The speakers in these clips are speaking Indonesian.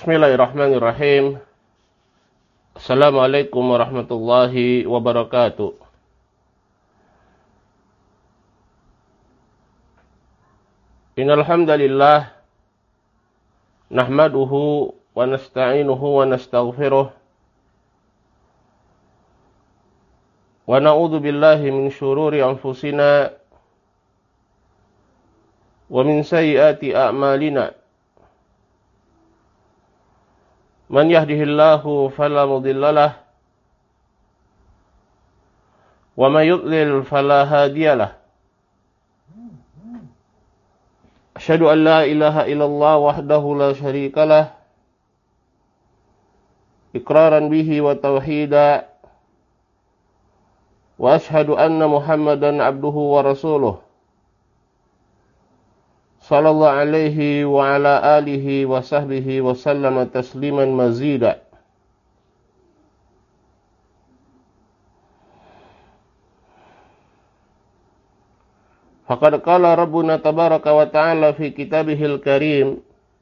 Bismillahirrahmanirrahim. Assalamualaikum warahmatullahi wabarakatuh. Innal hamdalillah nahmaduhu wa nasta'inuhu wa nastaghfiruh wa na'udzu billahi min syururi anfusina wa min sayyiati a'malina. Man yahdihillahu fala mudilla lahu wa may yudlil fala hadiya lahu. Asyhadu an la ilaha illallah wahdahu la syarika lah iqraran bihi wa tauhida wa asyhadu anna Muhammadan abduhu wa rasuluh sallallahu alaihi wa ala alihi wa sahbihi wa sallama tasliman mazida. Faqad qala Rabbuna tabaraka wa ta'ala fi kitabihil karim,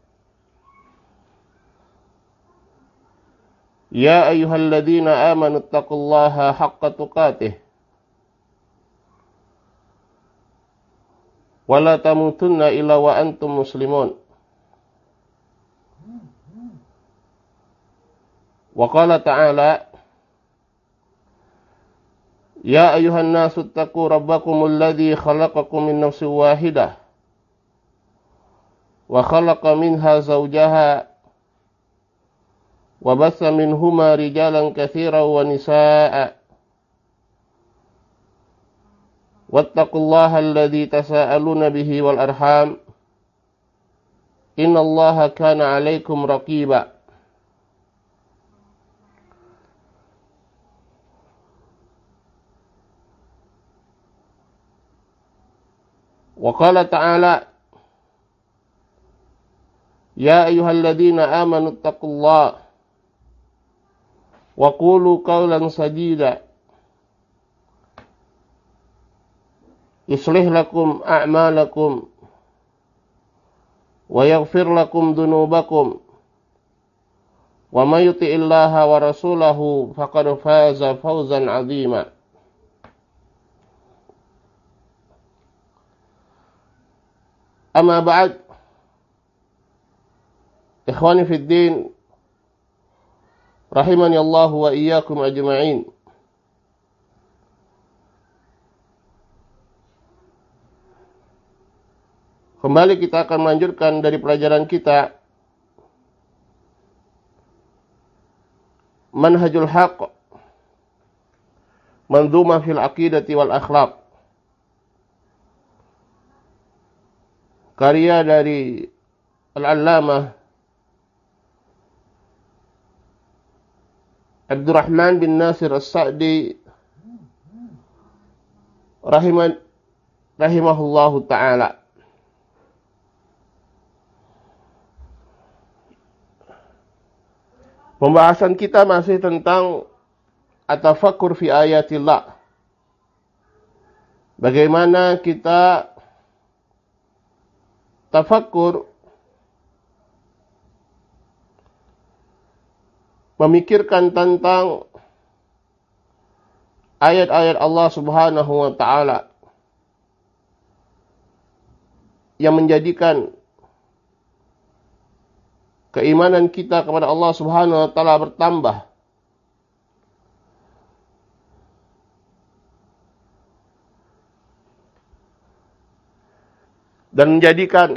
ya ayyuhalladzina amanu taqullaha haqqa tuqatih wa la tamutunna illa wa antum muslimun. Wa qala ta'ala, ya ayuhan nasu attaqu rabbakumul ladzi khalaqakum min nafsin wahidah wa khalaqa minha zawjaha wa bassa minhuma rijalan katsiran wa nisaa'a wattaqullaha alladzi tasaaluna bihi wal arham innallaha kana 'alaikum raqiba. Wa qala ta'ala, ya ayyuhalladzina amanu taqullaha wa qulu qawlan sadida yuslih lakum a'malakum wa yaghfir lakum dhunubakum wa may yuti'illaha wa rasulahu faqad faza fawzan 'azima. Amma ba'd, ikhwani fid din, rahimani Allah wa iyyakum ajma'in. Kembali kita akan melanjutkan dari pelajaran kita Manhajul Haqq, Manzumah fil Aqidati wal Akhlaq, karya dari Al-Allamah Abdurrahman bin Nasir As-Sa'di rahimahullahu ta'ala. Pembahasan kita masih tentang at-tafakkur fi ayatillah. Bagaimana kita tafakkur, memikirkan tentang ayat-ayat Allah Subhanahu wa ta'ala yang menjadikan keimanan kita kepada Allah Subhanahu wa ta'ala bertambah. Dan menjadikan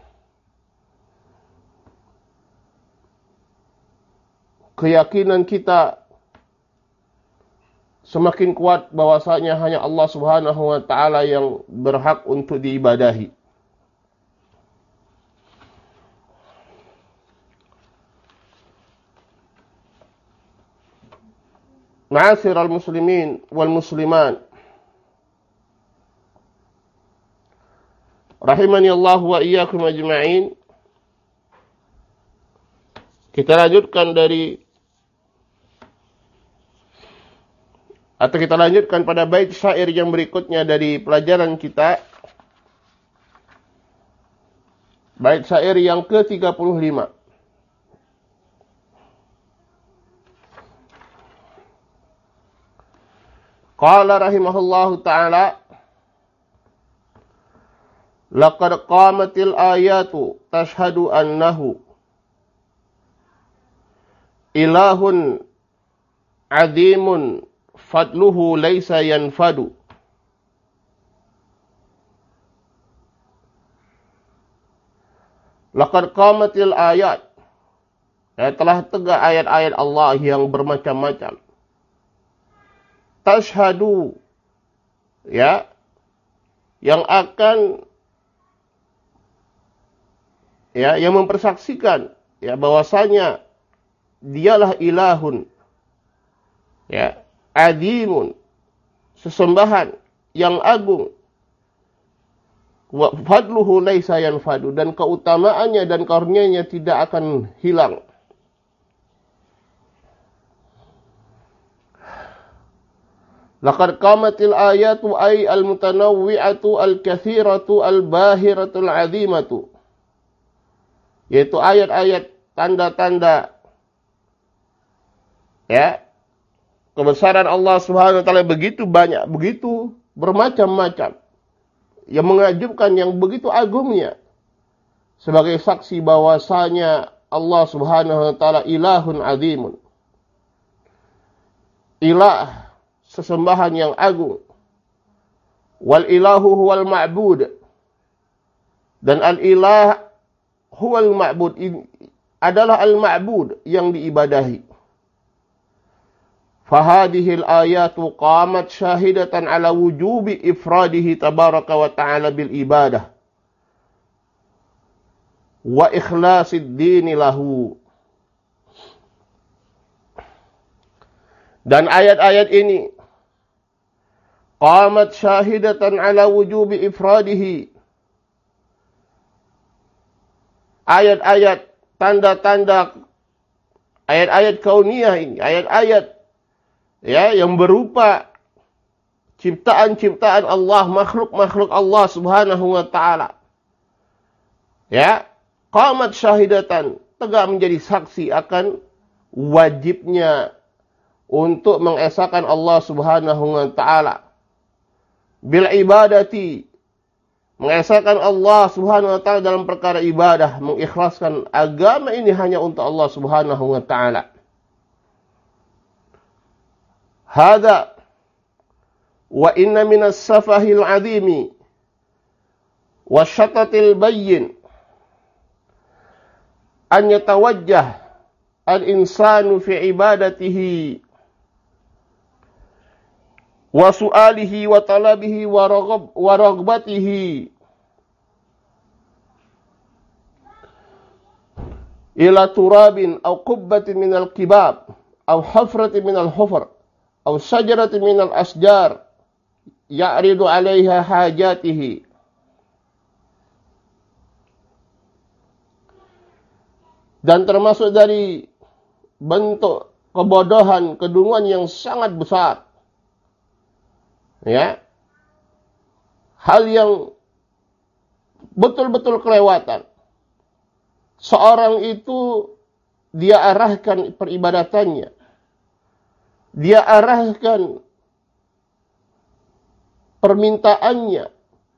keyakinan kita semakin kuat bahwasanya hanya Allah Subhanahu wa ta'ala yang berhak untuk diibadahi. Ma'asyiral muslimin wal muslimat, rahimani Allah wa iyyakum ajma'in. Kita lanjutkan pada bait syair yang berikutnya dari pelajaran kita. Bait syair yang ke-35. Qala rahimahullahu ta'ala, laqad qamatil ayatu tashhadu annahu ilahun adimun fadluhu laysa yanfadu. Laqad qamatil ayat, telah tegak ayat-ayat Allah yang bermacam-macam. Tashhadu, yang akan, yang mempersaksikan, bahwasanya dialah ilahun, adimun, sesembahan yang agung, wa fadluhu laisa yanfadu, dan keutamaannya dan karunia-Nya tidak akan hilang. Laqad qamatil ayatu ay al-mutanawwi'atu al-katsiratu al-bahiratu al-'azimatu, yaitu ayat-ayat tanda-tanda kebesaran Allah Subhanahu wa taala begitu banyak, begitu bermacam-macam, yang mengajubkan, yang begitu agungnya, sebagai saksi bahwasanya Allah Subhanahu wa taala ilahun azimun, ilah, sesembahan yang agung. Wal ilahu huwal ma'bud, dan al-ilah huwal ma'bud, adalah al-ma'bud, yang diibadahi. Fahadihil ayatu qamat syahidatan ala wujubi ifradihi tabaraka wa ta'ala bil ibadah wa ikhlasid dini lahu. Dan ayat-ayat ini qamat syahidatan ala wujubi ifradihi, ayat-ayat tanda-tanda, ayat-ayat kauniyah ini, ayat-ayat yang berupa ciptaan-ciptaan Allah, makhluk-makhluk Allah Subhanahu wa taala. Qamat syahidatan, tegak menjadi saksi akan wajibnya untuk mengesahkan Allah Subhanahu wa taala. Bil ibadati, mengesahkan Allah Subhanahu wa taala dalam perkara ibadah, mengikhlaskan agama ini hanya untuk Allah Subhanahu wa taala. Hada wa inna minas safahil azimi wa syatatil bayyin an yatawajjah al-insanu fi ibadatihi wa su'alihi wa talabihi wa raghbatihi ila turabin aw qubbatin minal kibab aw hafratin minal hufar aw syajaratin minal asjar ya'ridu 'alaiha hajatihi. Dan termasuk dari bentuk kebodohan, kedunguan yang sangat besar, hal yang betul-betul kelewatan. Seorang itu dia arahkan peribadatannya, dia arahkan permintaannya,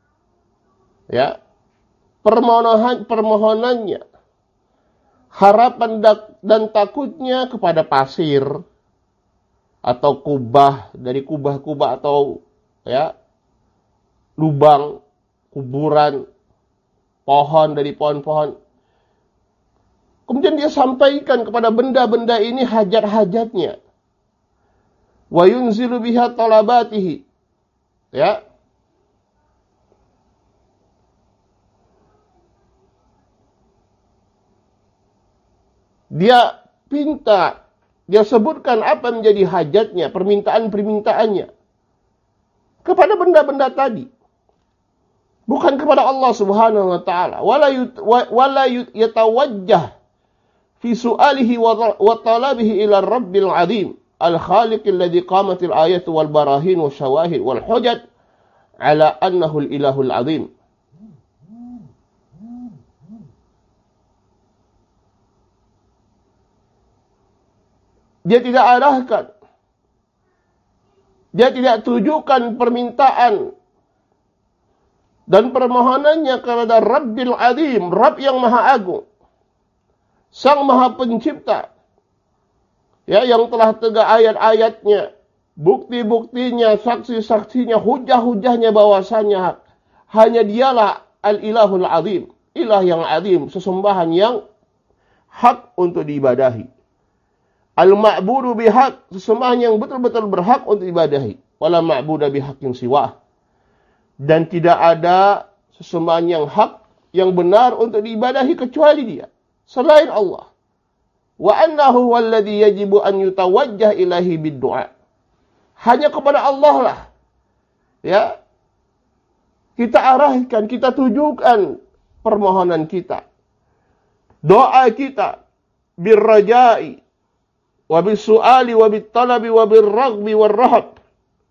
permohonannya, harapan dan takutnya kepada pasir atau kubah dari kubah-kubah atau lubang, kuburan, pohon dari pohon-pohon. Kemudian dia sampaikan kepada benda-benda ini hajat-hajatnya. Wa yunzilu biha talabatihi. Dia pinta, dia sebutkan apa menjadi hajatnya, permintaan-permintaannya kepada benda-benda tadi, bukan kepada Allah Subhanahu wa taala. Wala yatawajjah fi su'alihi wa talabihi ila Rabbil azim al-khaliq alladhi qamatil ayatu wal barahin wa syawahid wal hujaj ala annahu al-ilahul azim. Dia tidak arahkan Dia tidak tujukan permintaan dan permohonannya kepada Rabbil Azim, Rabb yang Maha Agung, Sang Maha Pencipta, ya, yang telah tegak ayat-ayatnya, bukti-buktinya, saksi-saksinya, hujah-hujahnya bahwasanya hanya dialah Al-Ilahul Azim, ilah yang azim, sesembahan yang hak untuk diibadahi. Al-ma'budu bihaq, sesembahan yang betul-betul berhak untuk diibadahi. Wala ma'budu bihaqqin siwah. Dan tidak ada sesembahan yang hak, yang benar untuk diibadahi kecuali dia, selain Allah. Wa annahu walladhi yajibu an yutawajjah ilahi bid-du'a. Hanya kepada Allah lah, ya, kita arahkan, kita tujukan permohonan kita, doa kita, birrajai, wa bisu'ali, wa bittalabi, wa birragbi, wa rahab.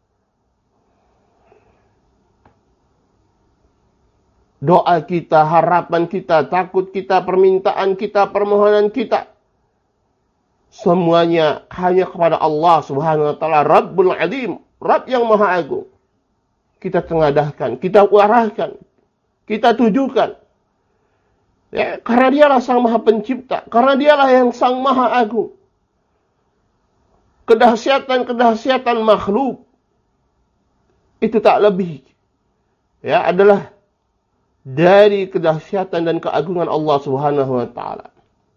Doa kita, harapan kita, takut kita, permintaan kita, permohonan kita, semuanya hanya kepada Allah Subhanahu wa taala, Rabbul Azim, Rabb yang Maha Agung. Kita tengadahkan, kita arahkan, kita tujukan. Ya, karena dialah Sang Maha Pencipta, karena dialah yang Sang Maha Agung. Kedahsyatan-kedahsyatan makhluk itu tak lebih, ya, adalah dari kedahsyatan dan keagungan Allah Subhanahu wa taala.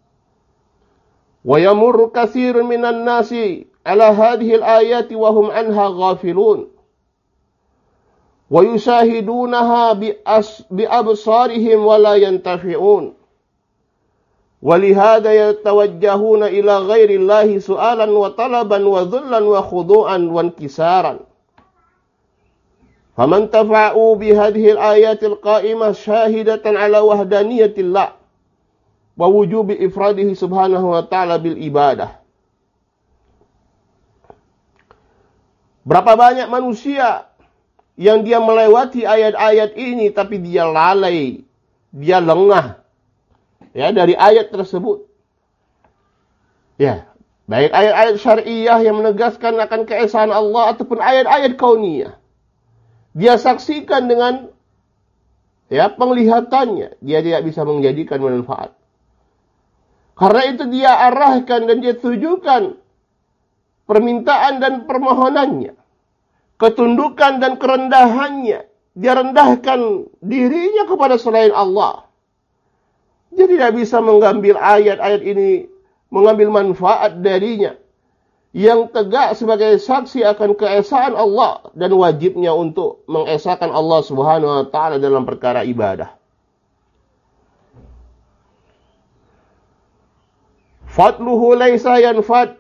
Wa yamurru katsirun minan nasi ala hadhihi al-ayati wa hum anha ghafilun. Wa yushahidunaha bi absarihim wa la yantafi'un. Wa lihada yatawajjahuna ila ghairi Allahi su'alan wa talaban wa dhullan wa khudu'an wa inkisaran. Faman tafa'u bihadhihi al-ayati al-qa'imah syahidatan ala wahdaniyatillah wa wujubi ifradihi subhanahu wa ta'ala bil ibadah. Berapa banyak manusia yang dia melewati ayat-ayat ini tapi dia lalai, dia lengah, ya, dari ayat tersebut. Ya, baik ayat-ayat syariah yang menegaskan akan keesaan Allah ataupun ayat-ayat kauniyah. Dia saksikan dengan, ya, penglihatannya, dia tidak bisa menjadikan manfaat. Karena itu dia arahkan dan dia tujukan permintaan dan permohonannya, ketundukan dan kerendahannya. Dia rendahkan dirinya kepada selain Allah. Dia tidak bisa mengambil ayat-ayat ini, mengambil manfaat darinya, yang tegak sebagai saksi akan keesaan Allah dan wajibnya untuk mengesahkan Allah Subhanahu wa taala dalam perkara ibadah. Fadluhu laisa yanfad,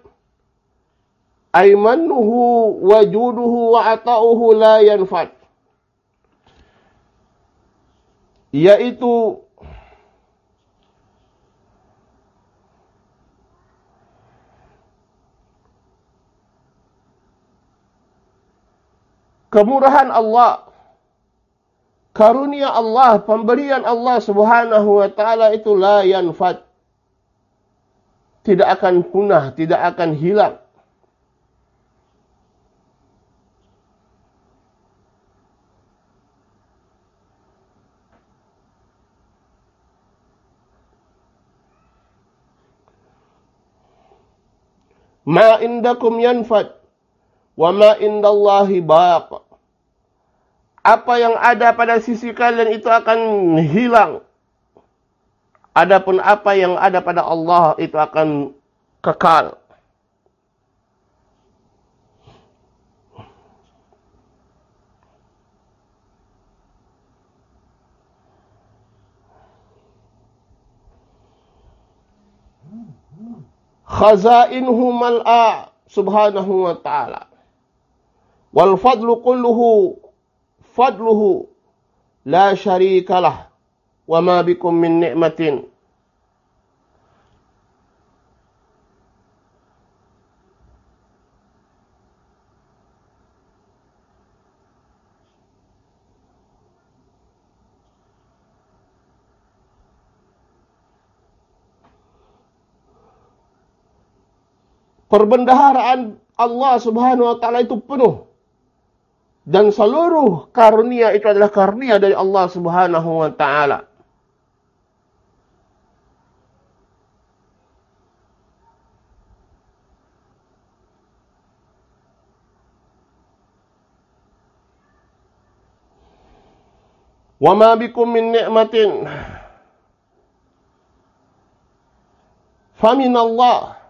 aymanuhu wajuduhu wa ata'uhu la yanfad. Yaitu kemurahan Allah, karunia Allah, pemberian Allah Subhanahu wa taala itu la yanfad, tidak akan punah, tidak akan hilang. Ma indakum yanfad wa ma indallahi baq. Apa yang ada pada sisi kalian itu akan hilang. Adapun apa yang ada pada Allah itu akan kekal. Khazainuhu mal'a subhanahu wa ta'ala. Wal fadlu kulluhu fadluhu la syarika lah. Wa ma bikum min ni'matin. Perbendaharaan Allah Subhanahu wa taala itu penuh. Dan seluruh karunia itu adalah karunia dari Allah Subhanahu wa taala. Wa ma bikum min ni'matin faminallah.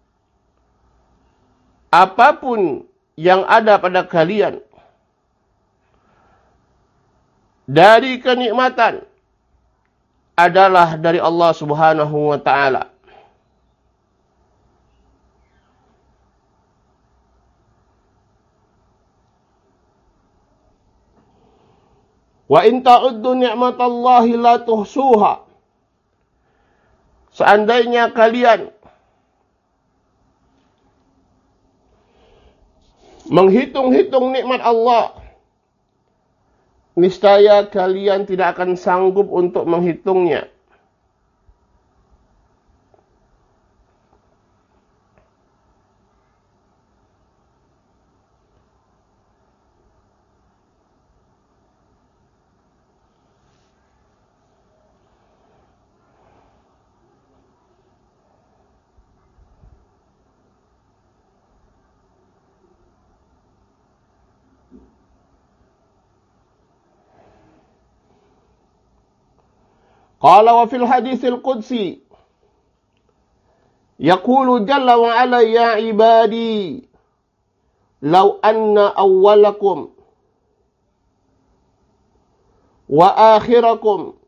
Apapun yang ada pada kalian dari kenikmatan adalah dari Allah Subhanahu wa taala. Wa in ta'uddu ni'matallahi la tuhsuha. Seandainya kalian menghitung-hitung nikmat Allah, niscaya kalian tidak akan sanggup untuk menghitungnya. Qala wa fil haditsil qudsi yaqulu jalla wa ala ya ibadi law anna awwalakum wa akhirakum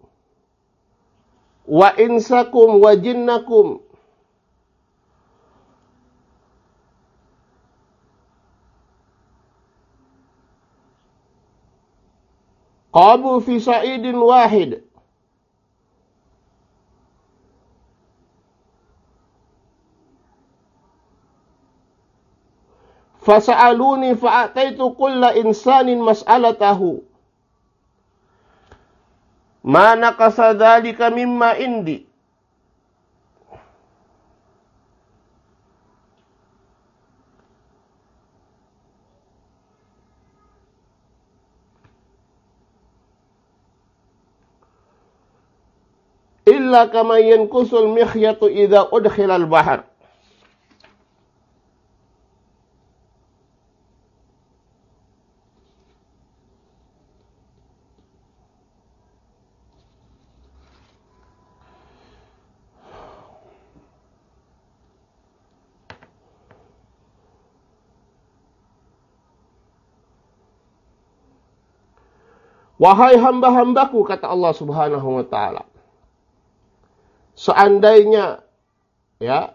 wa insakum wa jinnakum qamu fi sa'idin wahid fasa'aluni fa'ataitu kulla insanin mas'alatahu ma naqasa dzalika mimma indi. Illa kama yankusul mikhyatu idza udkhilal bahr. Wahai hamba-hambaku, kata Allah Subhanahu wa taala, seandainya ya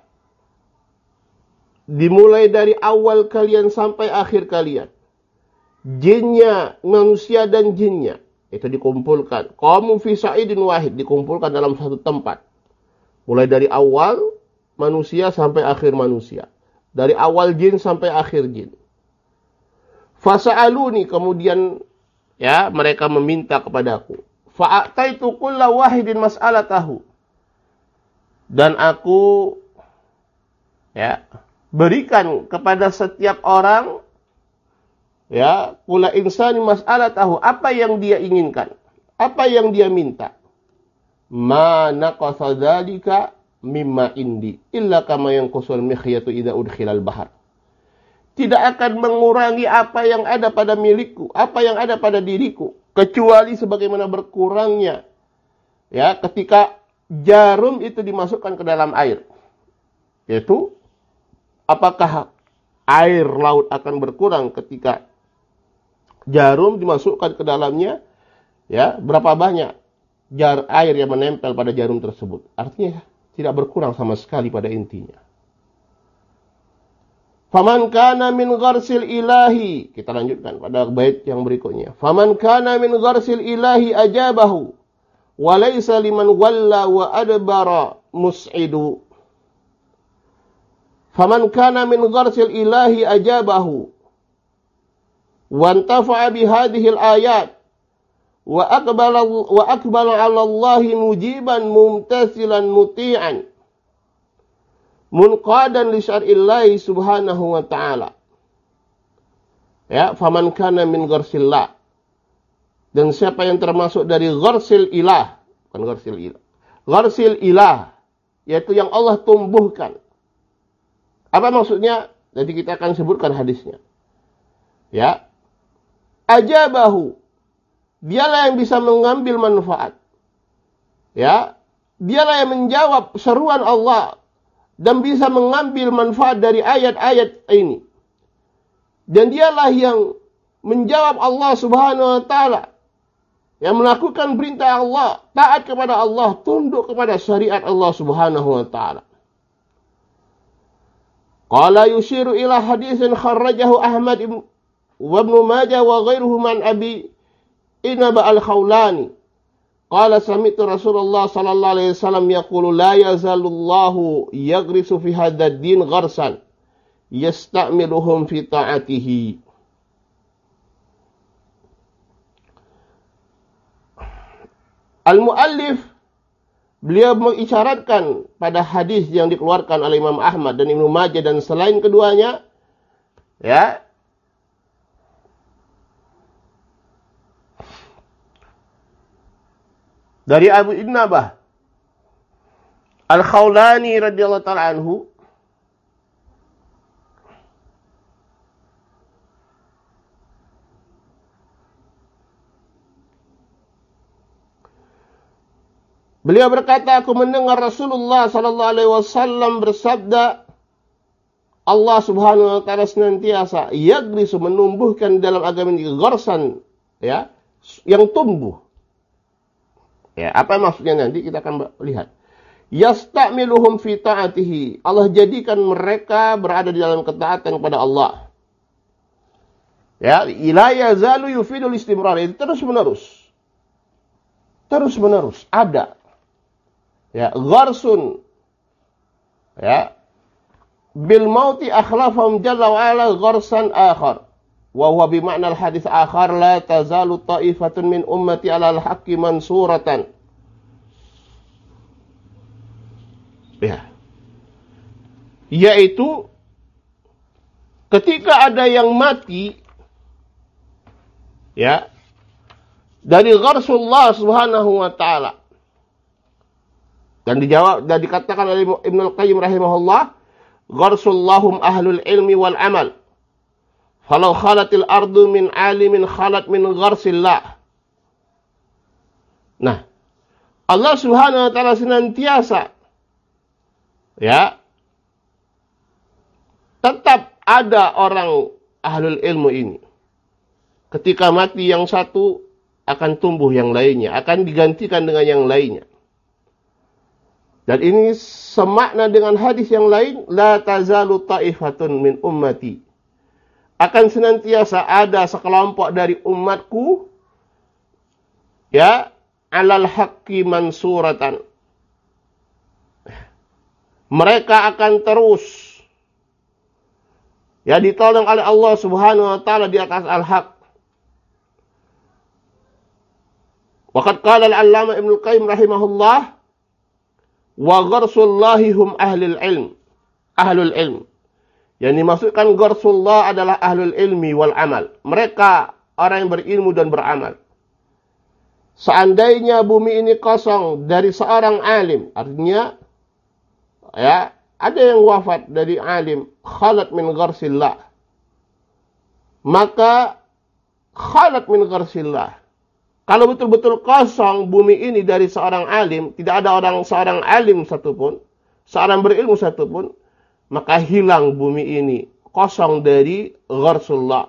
dimulai dari awal kalian sampai akhir kalian, jinnya, manusia dan jinnya itu dikumpulkan, qamu fi sa'idin wahid, dikumpulkan dalam satu tempat. Mulai dari awal manusia sampai akhir manusia, dari awal jin sampai akhir jin. Fasa'aluni, kemudian ya mereka meminta kepadaku. Fa'ataitu kulla wahidin mas'alatahu, dan aku ya berikan kepada setiap orang ya kulla insani mas'alatahu, apa yang dia inginkan, apa yang dia minta. Ma naqasa dzalika mimma indi illa kama yanqusul mikhyatu idza udkhilal bahr. Tidak akan mengurangi apa yang ada pada milikku, apa yang ada pada diriku, kecuali sebagaimana berkurangnya ya ketika jarum itu dimasukkan ke dalam air. Yaitu apakah air laut akan berkurang ketika jarum dimasukkan ke dalamnya? Ya, berapa banyak air yang menempel pada jarum tersebut? Artinya tidak berkurang sama sekali pada intinya. Faman kana min gharsil ilahi, kita lanjutkan pada bait yang berikutnya. Faman kana min gharsil ilahi ajabahu wa laysa liman walla wa adbara mus'idu. Faman kana min gharsil ilahi ajabahu wa antafa'a bi hadhihi al-ayat wa aqbala 'ala Allahi mujiban mumtasilan muti'an munqadan li syar'illahi subhanahu wa ta'ala. Ya, faman kana min gharsillah. Dan siapa yang termasuk dari gharsil ilah, bukan gharsil ilah. Gharsil ilah, yaitu yang Allah tumbuhkan. Apa maksudnya? Nanti kita akan sebutkan hadisnya. Ya. Ajabahu. Dialah yang bisa mengambil manfaat. Ya. Dialah yang menjawab seruan Allah dan bisa mengambil manfaat dari ayat-ayat ini. Dan dialah yang menjawab Allah Subhanahu wa taala, yang melakukan perintah Allah, taat kepada Allah, tunduk kepada syariat Allah Subhanahu wa taala. Qala yushiru ila haditsin kharrajahu Ahmad wa Ibnu Majah wa ghairuhu man Abi Inaba al-Khawlani. Qala sami'tu Rasulullah sallallahu alaihi wasallam yaqulu la yazalullahu yaghrisu fi hadzal din gharsan yasta'miluhum fi ta'atihi. Al-muallif beliau mengisyaratkan pada hadis yang dikeluarkan oleh Imam Ahmad dan Ibnu Majah dan selain keduanya, ya, dari Abu Innabah Al-Khawlani radhiyallahu ta'ala anhu, beliau berkata, aku mendengar Rasulullah sallallahu alaihi wasallam bersabda, Allah Subhanahu wa taala senantiasa yagrisu menumbuhkan dalam agama ini gharsan, ya, yang tumbuh. Ya, apa maksudnya nanti kita akan lihat. Yasta'miluhum fi ta'atihi. Allah jadikan mereka berada di dalam ketaatan kepada Allah. Ya, ila yazalu yufidul istimrar. Itu terus menerus. Terus menerus ada. Ya, gharsun. Ya. Bil mauti akhlafahum jalla wa ala gharsan akhar. Wa huwa bi ma'na al-hadits akhar la tazalu ta'ifatun min ummati 'ala al-haqqi mansuratan. Ya. Yaitu ketika ada yang mati, ya, dari gharsullah Subhanahu wa taala. Dan dijawab dan dikatakan oleh Ibnu Qayyim rahimahullah, gharsullahum ahlul ilmi wal amal. Falau khalatil ardu min alimin khalat min gharsillah. Nah, Allah Subhanahu wa taala senantiasa, ya, tetap ada orang ahlul ilmu ini. Ketika mati yang satu, akan tumbuh yang lainnya, akan digantikan dengan yang lainnya. Dan ini semakna dengan hadis yang lain, la tazalu ta'ifatun min ummati. Akan senantiasa ada sekelompok dari umatku, ya, alal haqqi mansuratan. Mereka akan terus, ya, ditolong oleh Allah Subhanahu wa taala di atas al-haq. Waqad qala al-'allamah Ibnu Qayyim rahimahullah, wa gharsullahi hum ahlul ilm. Ahlul ilm. Yang dimaksudkan gharsullah adalah ahlul ilmi wal amal. Mereka orang yang berilmu dan beramal. Seandainya bumi ini kosong dari seorang alim, artinya, ya, ada yang wafat dari alim, khalat min gharsillah. Maka khalat min gharsillah. Kalau betul-betul kosong bumi ini dari seorang alim, tidak ada seorang alim satupun, seorang berilmu satupun, maka hilang bumi ini, kosong dari gharsullah.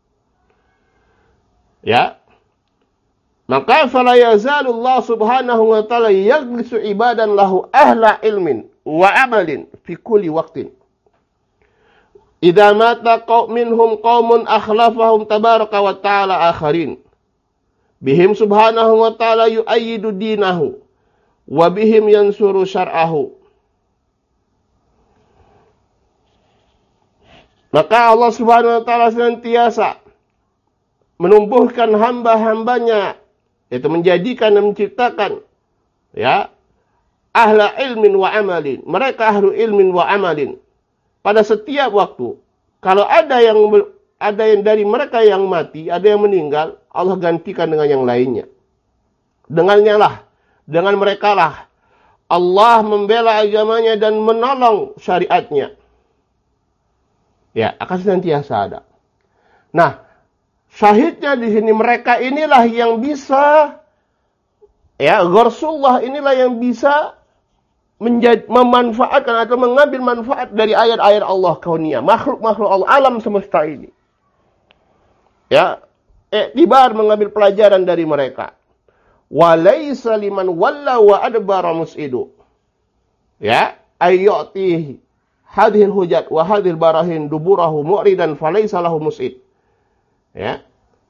Ya. Maka fala yazalu Allah Subhanahu wa taala yaghlisu ibadan lahu ahla ilmin wa amalin fi kulli waqtin. Idza mata minhum qaumun akhlafahum tabaraka wa ta'ala akharin. Bihim subhanahu wa ta'ala yu'ayyidu dinahu wa bihim yansuru syar'ahu. Maka Allah Subhanahu wa ta'ala senantiasa menumbuhkan hamba-hambanya, yaitu menjadikan dan menciptakan, ya, ahla ilmin wa amalin. Mereka ahlu ilmin wa amalin. Pada setiap waktu, kalau ada yang ada yang dari mereka yang mati, ada yang meninggal, Allah gantikan dengan yang lainnya. Dengan mereka lah Allah membela agamanya dan menolong syariatnya. Ya, akan senantiasa ada. Nah, syahidnya di sini mereka inilah yang bisa, ya, Rasulullah inilah yang bisa memanfaatkan atau mengambil manfaat dari ayat-ayat Allah kauniyah, makhluk-makhluk Allah, alam semesta ini. Ya, iktibar mengambil pelajaran dari mereka. Walaysa liman walla wa adbara mus'idu. Ya, ayyatihi hadhil hujat wa hadhil barahin duburahu mu'ridan falaysa lahu mus'id. Ya.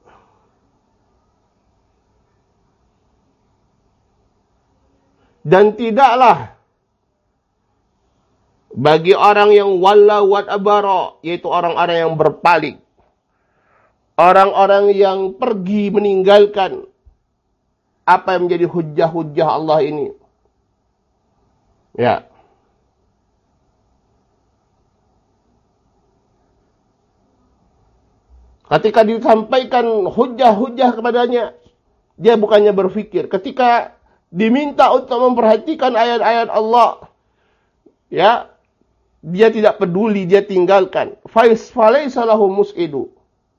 Dan tidaklah bagi orang yang walla wa adbara, yaitu orang-orang yang berpaling, orang-orang yang pergi meninggalkan apa yang menjadi hujah-hujah Allah ini. Ya. Ketika disampaikan hujah-hujah kepadanya, dia bukannya berpikir. Ketika diminta untuk memperhatikan ayat-ayat Allah, ya, dia tidak peduli, dia tinggalkan. Falaysa lahu mus'idu.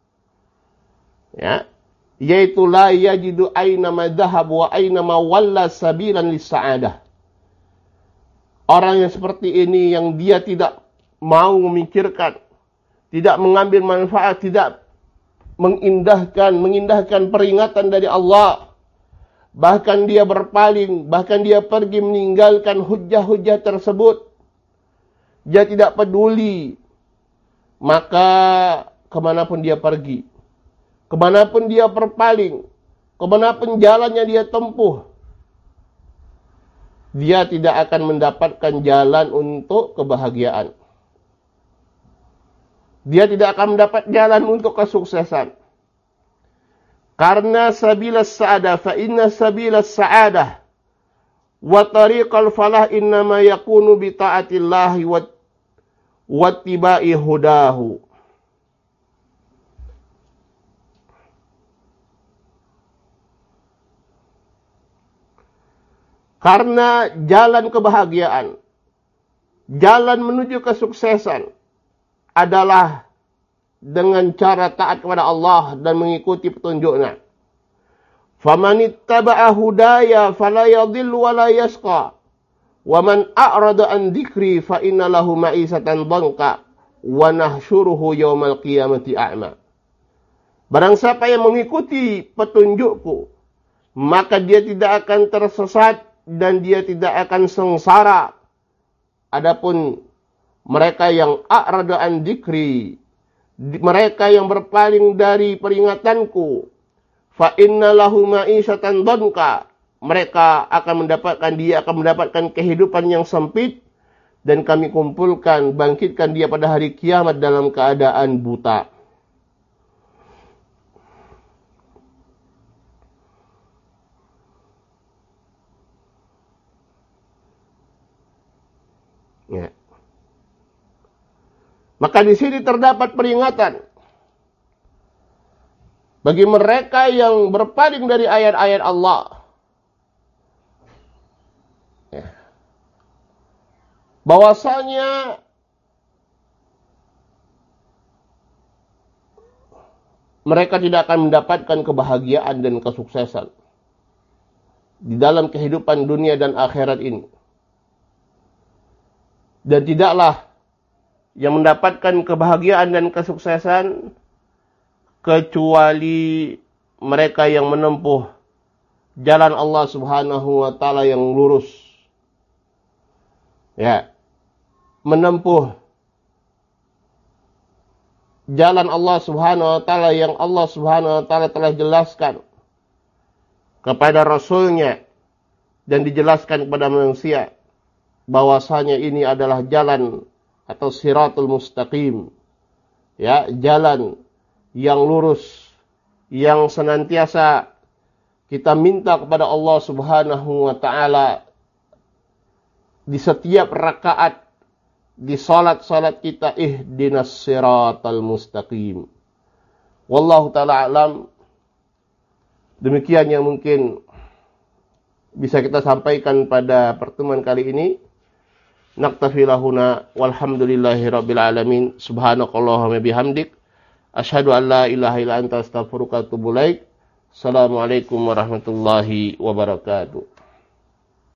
Ya. Yaitu la yajidu aina ma dhahab wa aina ma walla sabilan lis-sa'adah. Orang yang seperti ini yang dia tidak mau memikirkan, tidak mengambil manfaat, tidak mengindahkan peringatan dari Allah. Bahkan dia berpaling, bahkan dia pergi meninggalkan hujah-hujah tersebut. Dia tidak peduli. Maka kemanapun dia pergi, kemanapun dia berpaling, kemanapun jalannya dia tempuh, dia tidak akan mendapatkan jalan untuk kebahagiaan. Dia tidak akan mendapat jalan untuk kesuksesan. Karena sabilas sa'adah, fa inna sabilas sa'adah wa tariqal falah innama yakunu bi ta'atillahi wa tibai hudahu. Karena jalan kebahagiaan, jalan menuju kesuksesan adalah dengan cara taat kepada Allah dan mengikuti petunjuknya. Famanittaba'a hudaya fala yadhillu wa la yashqa. Wa man a'rada an dzikri fa inna lahu ma'isatan dhanka wa nahsyuruhu yaumal qiyamati a'ma. Barang siapa yang mengikuti petunjukku, maka dia tidak akan tersesat dan dia tidak akan sengsara. Adapun mereka yang a'rada an dzikri, mereka yang berpaling dari peringatanku, fa inna lahu ma'isyatan dhanka, mereka akan mendapatkan kehidupan yang sempit dan kami bangkitkan dia pada hari kiamat dalam keadaan buta. Ya. Maka di sini terdapat peringatan bagi mereka yang berpaling dari ayat-ayat Allah. Ya. Bahwasanya mereka tidak akan mendapatkan kebahagiaan dan kesuksesan di dalam kehidupan dunia dan akhirat ini. Dan tidaklah yang mendapatkan kebahagiaan dan kesuksesan kecuali mereka yang menempuh jalan Allah Subhanahu wa taala yang lurus. Ya. Menempuh jalan Allah Subhanahu wa taala yang Allah Subhanahu wa taala telah jelaskan kepada Rasul-Nya dan dijelaskan kepada manusia bahwasanya ini adalah jalan atau siratul mustaqim. Ya, jalan yang lurus yang senantiasa kita minta kepada Allah Subhanahu wa taala di setiap rakaat di salat-salat kita, ihdinas siratal mustaqim. Wallahu ta'ala alam. Demikian yang mungkin bisa kita sampaikan pada pertemuan kali ini. Naktafi lahuna walhamdulillahi rabbil alamin. Subhanakallahumma bihamdik. Asyhadu an la ilaha illa anta astaghfiruka wa atubu ilaik. Assalamualaikum warahmatullahi wabarakatuh.